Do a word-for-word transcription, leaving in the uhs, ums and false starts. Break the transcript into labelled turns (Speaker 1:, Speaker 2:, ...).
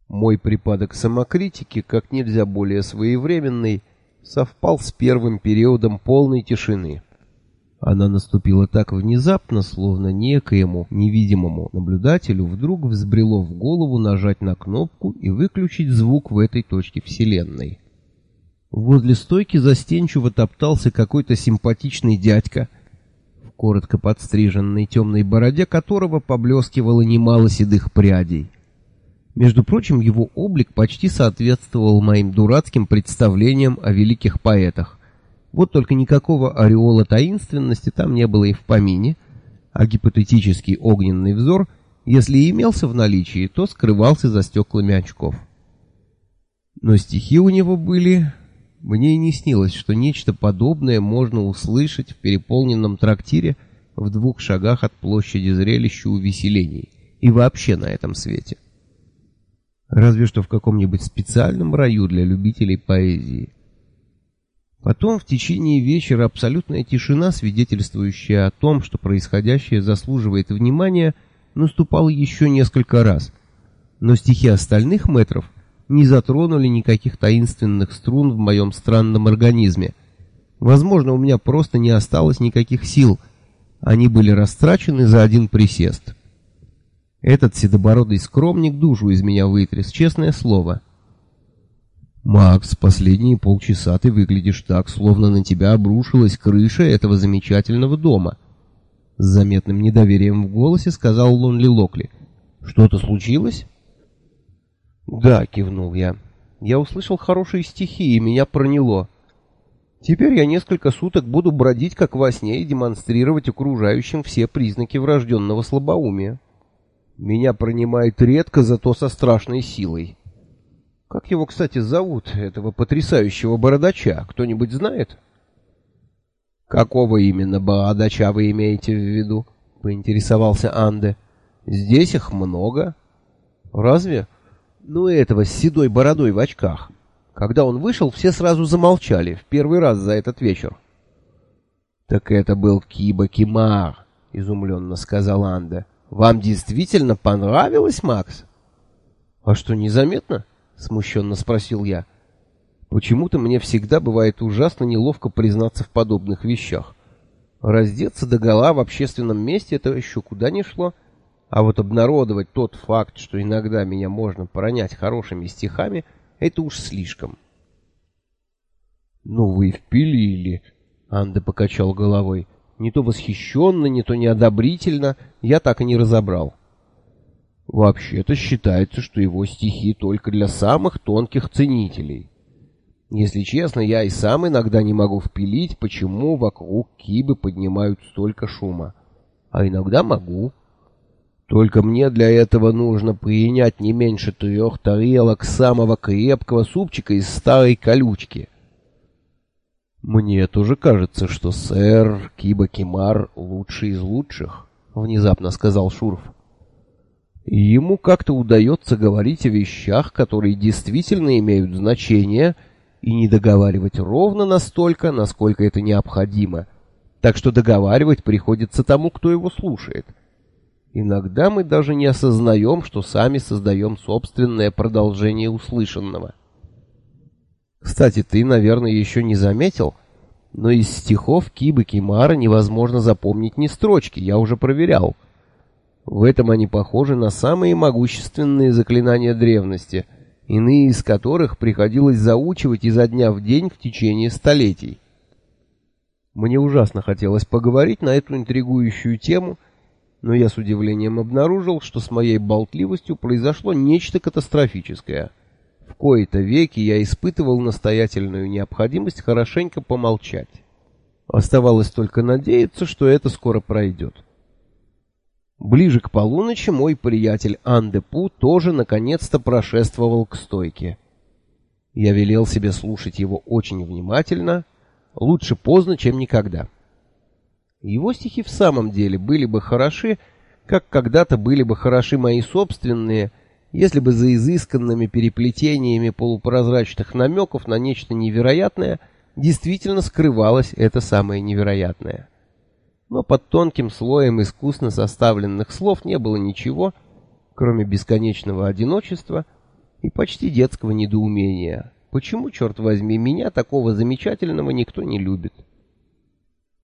Speaker 1: Мой припадок самокритики, как нельзя более своевременный, совпал с первым периодом полной тишины. Она наступила так внезапно, словно некоему невидимому наблюдателю вдруг взбрело в голову нажать на кнопку и выключить звук в этой точке вселенной. Возле стойки застенчиво топтался какой-то симпатичный дядька, в коротко подстриженной темной бороде которого поблескивало немало седых прядей. Между прочим, его облик почти соответствовал моим дурацким представлениям о великих поэтах. Вот только никакого ореола таинственности там не было и в помине, а гипотетический огненный взор, если и имелся в наличии, то скрывался за стеклами очков. Но стихи у него были... Мне и не снилось, что нечто подобное можно услышать в переполненном трактире в двух шагах от площади зрелища увеселений и вообще на этом свете. Разве что в каком-нибудь специальном раю для любителей поэзии. Потом в течение вечера абсолютная тишина, свидетельствующая о том, что происходящее заслуживает внимания, наступала еще несколько раз. Но стихи остальных мэтров не затронули никаких таинственных струн в моем странном организме. Возможно, у меня просто не осталось никаких сил. Они были растрачены за один присест. Этот седобородый скромник душу из меня вытряс, честное слово. «Макс, последние полчаса ты выглядишь так, словно на тебя обрушилась крыша этого замечательного дома», — с заметным недоверием в голосе сказал Лонли Локли. «Что-то случилось?» «Да», — кивнул я. «Я услышал хорошие стихи, и меня проняло. Теперь я несколько суток буду бродить как во сне и демонстрировать окружающим все признаки врожденного слабоумия. Меня пронимает редко, зато со страшной силой. Как его, кстати, зовут, этого потрясающего бородача? Кто-нибудь знает?» «Какого именно бородача вы имеете в виду?» — поинтересовался Анде. «Здесь их много». «Разве?» «Ну, этого с седой бородой в очках. Когда он вышел, все сразу замолчали, в первый раз за этот вечер». «Так это был Киба Кимар», — изумленно сказал Анде. «Вам действительно понравилось, Макс?» «А что, незаметно?» — смущенно спросил я. «Почему-то мне всегда бывает ужасно неловко признаться в подобных вещах. Раздеться догола в общественном месте — это еще куда ни шло. А вот обнародовать тот факт, что иногда меня можно пронять хорошими стихами, это уж слишком». «Ну вы впилили», — Анде покачал головой. «Не то восхищенно, не то неодобрительно, я так и не разобрал». «Вообще-то считается, что его стихи только для самых тонких ценителей. Если честно, я и сам иногда не могу впилить, почему вокруг Кибы поднимают столько шума. А иногда могу. Только мне для этого нужно принять не меньше трех тарелок самого крепкого супчика из старой колючки». «Мне тоже кажется, что сэр Киба Кимар лучший из лучших», — внезапно сказал Шурф. «Ему как-то удается говорить о вещах, которые действительно имеют значение, и не договаривать ровно настолько, насколько это необходимо. Так что договаривать приходится тому, кто его слушает. Иногда мы даже не осознаем, что сами создаем собственное продолжение услышанного. Кстати, ты, наверное, еще не заметил, но из стихов Кибы Кимара невозможно запомнить ни строчки, я уже проверял. В этом они похожи на самые могущественные заклинания древности, иные из которых приходилось заучивать изо дня в день в течение столетий. Мне ужасно хотелось поговорить на эту интригующую тему, но я с удивлением обнаружил, что с моей болтливостью произошло нечто катастрофическое. В кои-то веки я испытывал настоятельную необходимость хорошенько помолчать. Оставалось только надеяться, что это скоро пройдет. Ближе к полуночи мой приятель Анде Пу тоже наконец-то прошествовал к стойке. Я велел себе слушать его очень внимательно, лучше поздно, чем никогда. Его стихи в самом деле были бы хороши, как когда-то были бы хороши мои собственные, если бы за изысканными переплетениями полупрозрачных намеков на нечто невероятное действительно скрывалось это самое невероятное. Но под тонким слоем искусно составленных слов не было ничего, кроме бесконечного одиночества и почти детского недоумения. Почему, черт возьми, меня, такого замечательного, никто не любит?